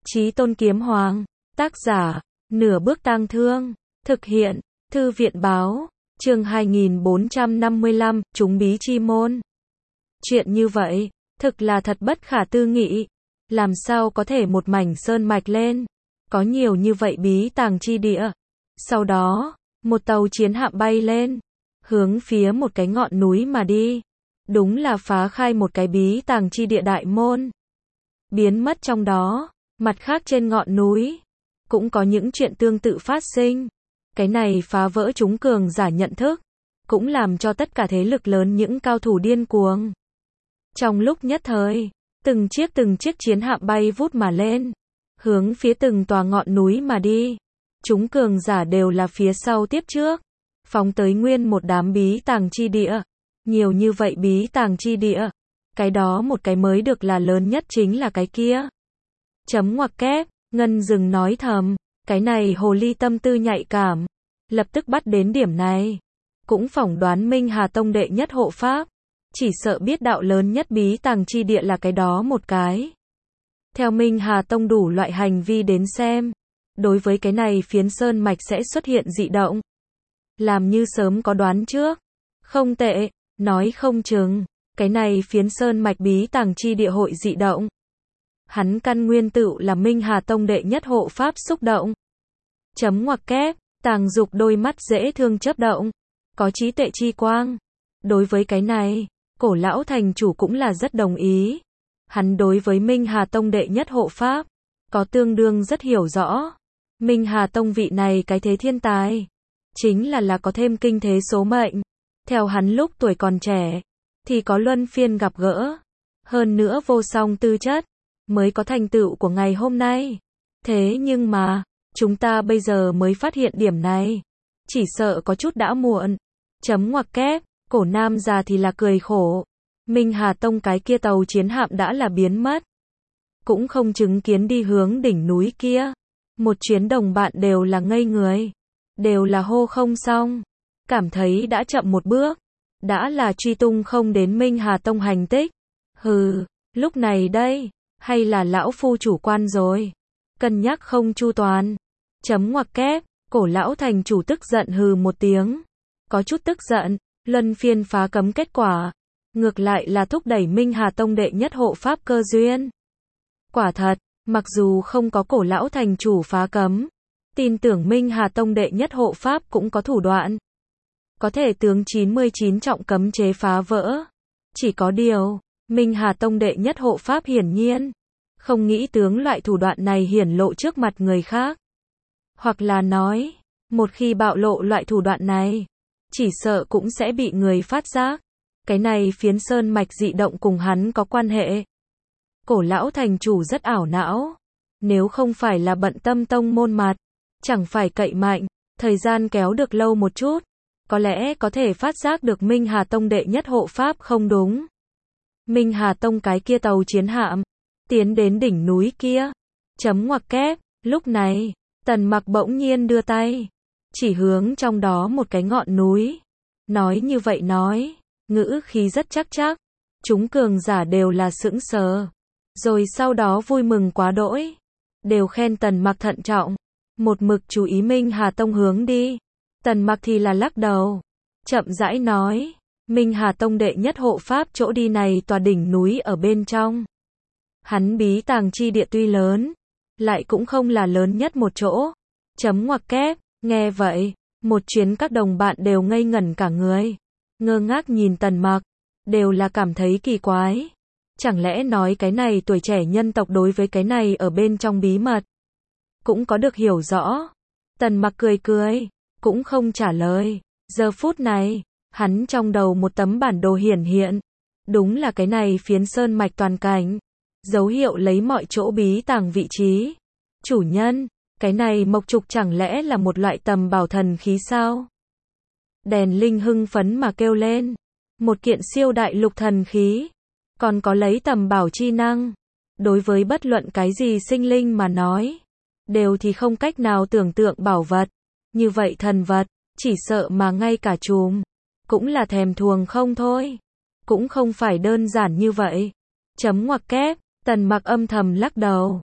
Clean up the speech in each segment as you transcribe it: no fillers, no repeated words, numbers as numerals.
Chí Tôn Kiếm Hoàng. Tác giả, Nửa Bước Tang Thương. Thực hiện, Thư viện Báo. Chương 2455, Trúng Bí Chi Môn. Chuyện như vậy, thực là thật bất khả tư nghị. Làm sao có thể một mảnh sơn mạch lên, có nhiều như vậy bí tàng chi địa. Sau đó, một tàu chiến hạm bay lên, hướng phía một cái ngọn núi mà đi. Đúng là phá khai một cái bí tàng chi địa đại môn. Biến mất trong đó, mặt khác trên ngọn núi, cũng có những chuyện tương tự phát sinh. Cái này phá vỡ chúng cường giả nhận thức, cũng làm cho tất cả thế lực lớn những cao thủ điên cuồng. Trong lúc nhất thời, từng chiếc chiến hạm bay vút mà lên, hướng phía từng tòa ngọn núi mà đi. Chúng cường giả đều là phía sau tiếp trước, phóng tới nguyên một đám bí tàng chi địa. Nhiều như vậy bí tàng chi địa, cái đó một cái mới được là lớn nhất chính là cái kia. Chấm ngoặc kép, Ngân dừng nói thầm, cái này hồ ly tâm tư nhạy cảm, lập tức bắt đến điểm này. Cũng phỏng đoán Minh Hà Tông đệ nhất hộ pháp, chỉ sợ biết đạo lớn nhất bí tàng chi địa là cái đó một cái. Theo Minh Hà Tông đủ loại hành vi đến xem, đối với cái này phiến sơn mạch sẽ xuất hiện dị động. Làm như sớm có đoán trước. Không tệ, nói không chừng, cái này phiến sơn mạch bí tàng chi địa hội dị động. Hắn căn nguyên tựu là Minh Hà Tông đệ nhất hộ pháp xúc động. Chấm ngoặc kép, Tàng Dục đôi mắt dễ thương chớp động, có trí tuệ chi quang. Đối với cái này, Cổ lão thành chủ cũng là rất đồng ý. Hắn đối với Minh Hà Tông đệ nhất hộ pháp, có tương đương rất hiểu rõ. Minh Hà Tông vị này cái thế thiên tài, chính là có thêm kinh thế số mệnh. Theo hắn lúc tuổi còn trẻ, thì có luân phiên gặp gỡ. Hơn nữa vô song tư chất, mới có thành tựu của ngày hôm nay. Thế nhưng mà, chúng ta bây giờ mới phát hiện điểm này. Chỉ sợ có chút đã muộn. Chấm ngoặc kép, Cổ nam già thì là cười khổ. Minh Hà Tông cái kia tàu chiến hạm đã là biến mất. Cũng không chứng kiến đi hướng đỉnh núi kia. Một chuyến đồng bạn đều là ngây người. Đều là hô không xong. Cảm thấy đã chậm một bước. Đã là truy tung không đến Minh Hà Tông hành tích. Hừ, lúc này đây, hay là lão phu chủ quan rồi. Cân nhắc không chu toàn. Chấm ngoặc kép, Cổ lão thành chủ tức giận hừ một tiếng. Có chút tức giận, luân phiên phá cấm kết quả. Ngược lại là thúc đẩy Minh Hà Tông đệ nhất hộ pháp cơ duyên. Quả thật, mặc dù không có Cổ lão thành chủ phá cấm, tin tưởng Minh Hà Tông đệ nhất hộ pháp cũng có thủ đoạn. Có thể tướng 99 trọng cấm chế phá vỡ. Chỉ có điều, Minh Hà Tông đệ nhất hộ pháp hiển nhiên không nghĩ tướng loại thủ đoạn này hiển lộ trước mặt người khác. Hoặc là nói, một khi bạo lộ loại thủ đoạn này, chỉ sợ cũng sẽ bị người phát giác. Cái này phiến sơn mạch dị động cùng hắn có quan hệ. Cổ lão thành chủ rất ảo não. Nếu không phải là bận tâm tông môn mặt, chẳng phải cậy mạnh, thời gian kéo được lâu một chút, có lẽ có thể phát giác được Minh Hà Tông đệ nhất hộ pháp không đúng. Minh Hà Tông cái kia tàu chiến hạm, tiến đến đỉnh núi kia. Chấm ngoặc kép, lúc này, Tần Mặc bỗng nhiên đưa tay, chỉ hướng trong đó một cái ngọn núi. Nói như vậy nói, ngữ khí rất chắc. Chúng cường giả đều là sững sờ. Rồi sau đó vui mừng quá đỗi. Đều khen Tần Mặc thận trọng. Một mực chú ý Minh Hà Tông hướng đi. Tần Mặc thì là lắc đầu. Chậm rãi nói. Minh Hà Tông đệ nhất hộ pháp chỗ đi này tòa đỉnh núi ở bên trong. Hắn bí tàng chi địa tuy lớn, lại cũng không là lớn nhất một chỗ. Chấm ngoặc kép, nghe vậy, một chuyến các đồng bạn đều ngây ngẩn cả người. Ngơ ngác nhìn Tần Mặc, đều là cảm thấy kỳ quái. Chẳng lẽ nói cái này tuổi trẻ nhân tộc đối với cái này ở bên trong bí mật cũng có được hiểu rõ. Tần Mặc cười, cũng không trả lời. Giờ phút này, hắn trong đầu một tấm bản đồ hiển hiện. Đúng là cái này phiến sơn mạch toàn cảnh. Dấu hiệu lấy mọi chỗ bí tàng vị trí. Chủ nhân, cái này mộc trục chẳng lẽ là một loại tầm bảo thần khí sao? Đèn Linh hưng phấn mà kêu lên. Một kiện siêu đại lục thần khí. Còn có lấy tầm bảo chi năng. Đối với bất luận cái gì sinh linh mà nói, đều thì không cách nào tưởng tượng bảo vật. Như vậy thần vật, chỉ sợ mà ngay cả chùm cũng là thèm thuồng không thôi. Cũng không phải đơn giản như vậy. Chấm ngoặc kép, Tần Mặc âm thầm lắc đầu.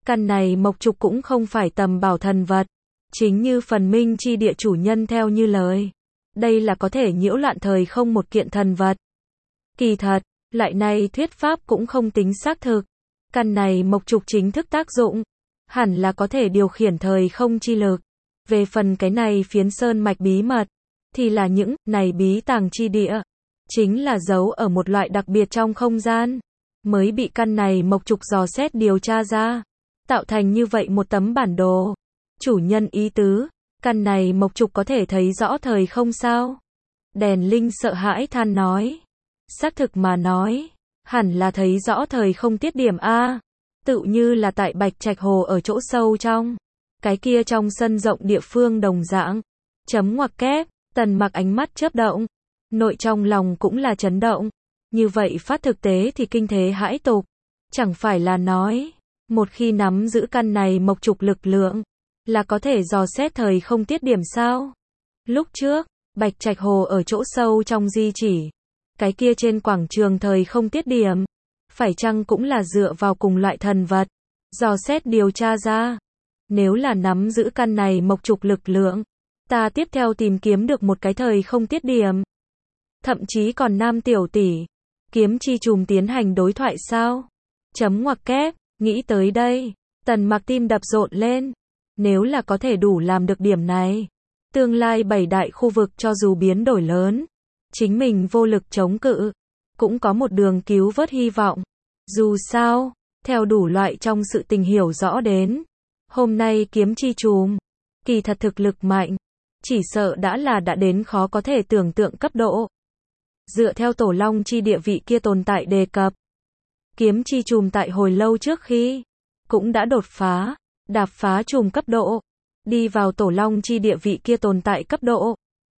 Căn này mộc trục cũng không phải tầm bảo thần vật. Chính như phần minh chi địa chủ nhân theo như lời. Đây là có thể nhiễu loạn thời không một kiện thần vật. Kỳ thật, loại này thuyết pháp cũng không tính xác thực. Căn này mộc trục chính thức tác dụng, hẳn là có thể điều khiển thời không chi lực. Về phần cái này phiến sơn mạch bí mật, thì là những này bí tàng chi địa. Chính là giấu ở một loại đặc biệt trong không gian. Mới bị căn này mộc trục dò xét điều tra ra. Tạo thành như vậy một tấm bản đồ. Chủ nhân ý tứ, căn này mộc trục có thể thấy rõ thời không sao? Đèn Linh sợ hãi than nói. Xác thực mà nói, hẳn là thấy rõ thời không tiết điểm A. Tự như là tại Bạch Trạch Hồ ở chỗ sâu trong. Cái kia trong sân rộng địa phương đồng dạng. Chấm ngoặc kép, Tần Mặc ánh mắt chớp động. Nội trong lòng cũng là chấn động. Như vậy phát thực tế thì kinh thế hãi tục. Chẳng phải là nói, một khi nắm giữ căn này mộc trục lực lượng, là có thể dò xét thời không tiết điểm sao? Lúc trước, Bạch Trạch Hồ ở chỗ sâu trong di chỉ. Cái kia trên quảng trường thời không tiết điểm. Phải chăng cũng là dựa vào cùng loại thần vật. Dò xét điều tra ra. Nếu là nắm giữ căn này mộc trục lực lượng, ta tiếp theo tìm kiếm được một cái thời không tiết điểm. Thậm chí còn Nam tiểu tỷ, kiếm chi trùm tiến hành đối thoại sao? Chấm ngoặc kép, nghĩ tới đây, Tần Mặc tim đập rộn lên. Nếu là có thể đủ làm được điểm này, tương lai 7 đại khu vực cho dù biến đổi lớn, chính mình vô lực chống cự, cũng có một đường cứu vớt hy vọng. Dù sao, theo đủ loại trong sự tình hiểu rõ đến, hôm nay kiếm chi trùm, kỳ thật thực lực mạnh, chỉ sợ đã đến khó có thể tưởng tượng cấp độ. Dựa theo Tổ Long chi địa vị kia tồn tại đề cập, kiếm chi trùm tại hồi lâu trước khi, cũng đã đột phá, đạp phá trùm cấp độ, đi vào Tổ Long chi địa vị kia tồn tại cấp độ.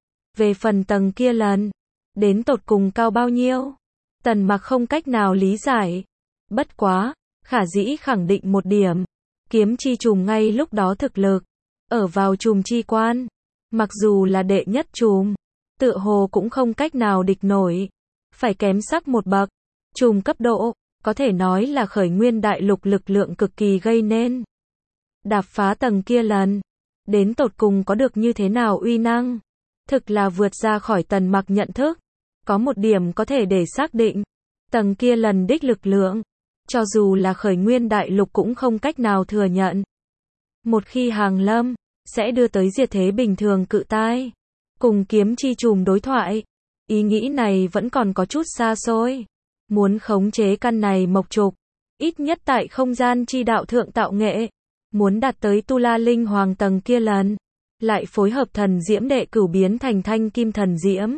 Về phần tầng kia lần, đến tột cùng cao bao nhiêu, Tần Mặc không cách nào lý giải. Bất quá, khả dĩ khẳng định một điểm, kiếm chi trùm ngay lúc đó thực lực, ở vào trùm chi quan, mặc dù là đệ nhất trùm, tựa hồ cũng không cách nào địch nổi, phải kém sắc một bậc. Trùm cấp độ, có thể nói là khởi nguyên đại lục lực lượng cực kỳ gây nên. Đạp phá tầng kia lần, đến tột cùng có được như thế nào uy năng, thực là vượt ra khỏi Tần Mặc nhận thức. Có một điểm có thể để xác định, tầng kia lần đích lực lượng, cho dù là khởi nguyên đại lục cũng không cách nào thừa nhận. Một khi hàng lâm, sẽ đưa tới diệt thế bình thường cự tai. Cùng kiếm chi trùm đối thoại, ý nghĩ này vẫn còn có chút xa xôi. Muốn khống chế căn này mộc trục, ít nhất tại không gian chi đạo thượng tạo nghệ, muốn đạt tới Tu La Linh Hoàng tầng kia lần, lại phối hợp thần diễm đệ cửu biến thành thanh kim thần diễm,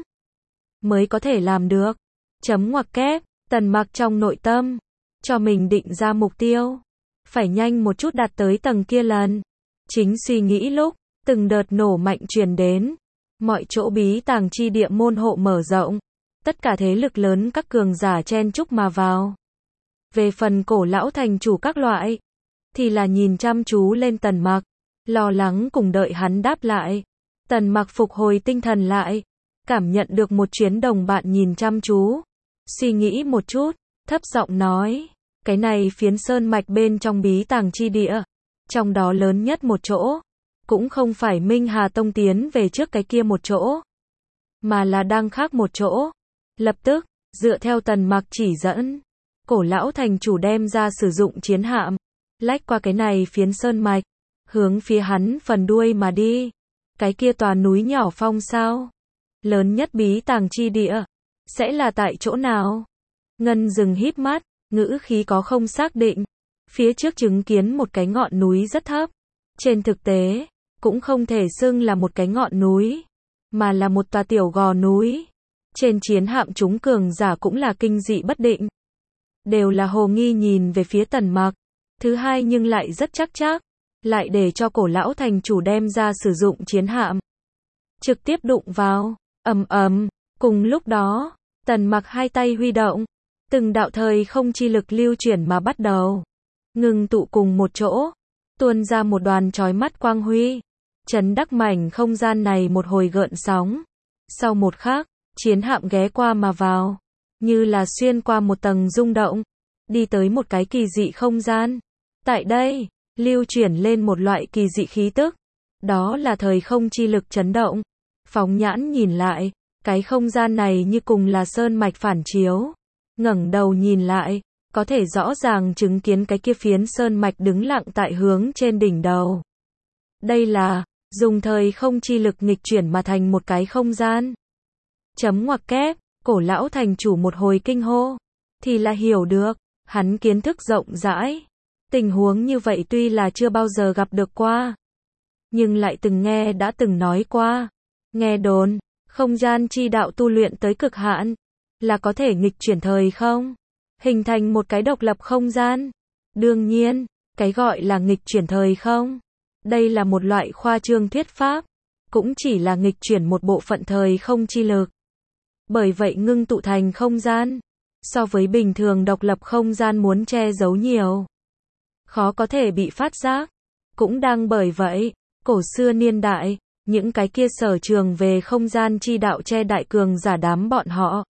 mới có thể làm được. Chấm ngoặc kép, Tần Mặc trong nội tâm, cho mình định ra mục tiêu, phải nhanh một chút đạt tới tầng kia lần. Chính suy nghĩ lúc, từng đợt nổ mạnh truyền đến, mọi chỗ bí tàng chi địa môn hộ mở rộng, tất cả thế lực lớn các cường giả chen chúc mà vào. Về phần Cổ lão thành chủ các loại, thì là nhìn chăm chú lên Tần Mặc, lo lắng cùng đợi hắn đáp lại. Tần Mặc phục hồi tinh thần lại, cảm nhận được một chuyến đồng bạn nhìn chăm chú, suy nghĩ một chút, thấp giọng nói, cái này phiến sơn mạch bên trong bí tàng chi địa, trong đó lớn nhất một chỗ, cũng không phải Minh Hà Tông tiến về trước cái kia một chỗ, mà là đang khác một chỗ. Lập tức, dựa theo Tần Mặc chỉ dẫn, Cổ lão thành chủ đem ra sử dụng chiến hạm, lách qua cái này phiến sơn mạch, hướng phía hắn phần đuôi mà đi. Cái kia tòa núi nhỏ phong sao? Lớn nhất bí tàng chi địa, sẽ là tại chỗ nào? Ngân Dừng híp mắt, ngữ khí có không xác định. Phía trước chứng kiến một cái ngọn núi rất thấp. Trên thực tế, cũng không thể xưng là một cái ngọn núi, mà là một tòa tiểu gò núi. Trên chiến hạm chúng cường giả cũng là kinh dị bất định. Đều là hồ nghi nhìn về phía Tần Mặc. Thứ hai nhưng lại rất chắc, lại để cho Cổ lão thành chủ đem ra sử dụng chiến hạm. Trực tiếp đụng vào, ầm ầm, cùng lúc đó, Tần Mặc hai tay huy động, từng đạo thời không chi lực lưu chuyển mà bắt đầu. Ngừng tụ cùng một chỗ, tuôn ra một đoàn chói mắt quang huy, chấn đắc mảnh không gian này một hồi gợn sóng. Sau một khắc, chiến hạm ghé qua mà vào, như là xuyên qua một tầng rung động, đi tới một cái kỳ dị không gian. Tại đây, lưu chuyển lên một loại kỳ dị khí tức. Đó là thời không chi lực chấn động. Phóng nhãn nhìn lại, cái không gian này như cùng là sơn mạch phản chiếu. Ngẩng đầu nhìn lại, có thể rõ ràng chứng kiến cái kia phiến sơn mạch đứng lặng tại hướng trên đỉnh đầu. Đây là dùng thời không chi lực nghịch chuyển mà thành một cái không gian. Chấm ngoặc kép, Cổ lão thành chủ một hồi kinh hô, thì là hiểu được, hắn kiến thức rộng rãi. Tình huống như vậy tuy là chưa bao giờ gặp được qua, nhưng lại từng nghe đã từng nói qua. Nghe đồn, không gian chi đạo tu luyện tới cực hạn, là có thể nghịch chuyển thời không, hình thành một cái độc lập không gian. Đương nhiên, cái gọi là nghịch chuyển thời không, đây là một loại khoa trương thuyết pháp, cũng chỉ là nghịch chuyển một bộ phận thời không chi lực. Bởi vậy ngưng tụ thành không gian, so với bình thường độc lập không gian muốn che giấu nhiều, khó có thể bị phát giác. Cũng đang bởi vậy, cổ xưa niên đại, những cái kia sở trường về không gian chi đạo che đại cường giả đám bọn họ,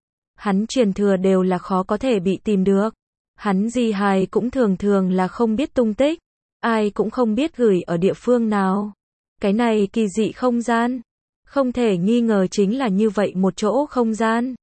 hắn truyền thừa đều là khó có thể bị tìm được. Hắn di hài cũng thường thường là không biết tung tích, ai cũng không biết gửi ở địa phương nào. Cái này kỳ dị không gian, không thể nghi ngờ chính là như vậy một chỗ không gian.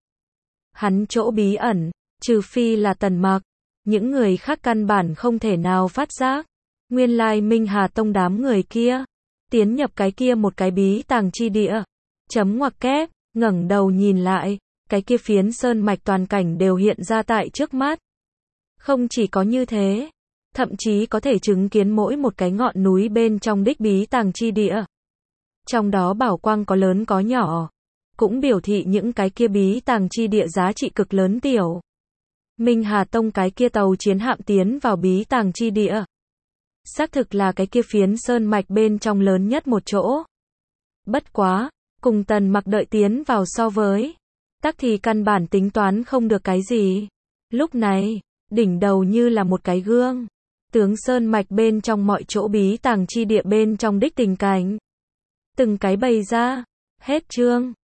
Hắn chỗ bí ẩn, trừ phi là Tần Mặc, những người khác căn bản không thể nào phát giác. Nguyên lai Minh Hà Tông đám người kia, tiến nhập cái kia một cái bí tàng chi địa. Chấm ngoặc kép, ngẩng đầu nhìn lại, cái kia phiến sơn mạch toàn cảnh đều hiện ra tại trước mắt. Không chỉ có như thế, thậm chí có thể chứng kiến mỗi một cái ngọn núi bên trong đích bí tàng chi địa. Trong đó bảo quang có lớn có nhỏ, cũng biểu thị những cái kia bí tàng chi địa giá trị cực lớn tiểu. Minh Hà Tông cái kia tàu chiến hạm tiến vào bí tàng chi địa, xác thực là cái kia phiến sơn mạch bên trong lớn nhất một chỗ. Bất quá, cùng Tần Mặc đợi tiến vào so với, tắc thì căn bản tính toán không được cái gì. Lúc này, đỉnh đầu như là một cái gương, tướng sơn mạch bên trong mọi chỗ bí tàng chi địa bên trong đích tình cảnh từng cái bày ra. Hết chương.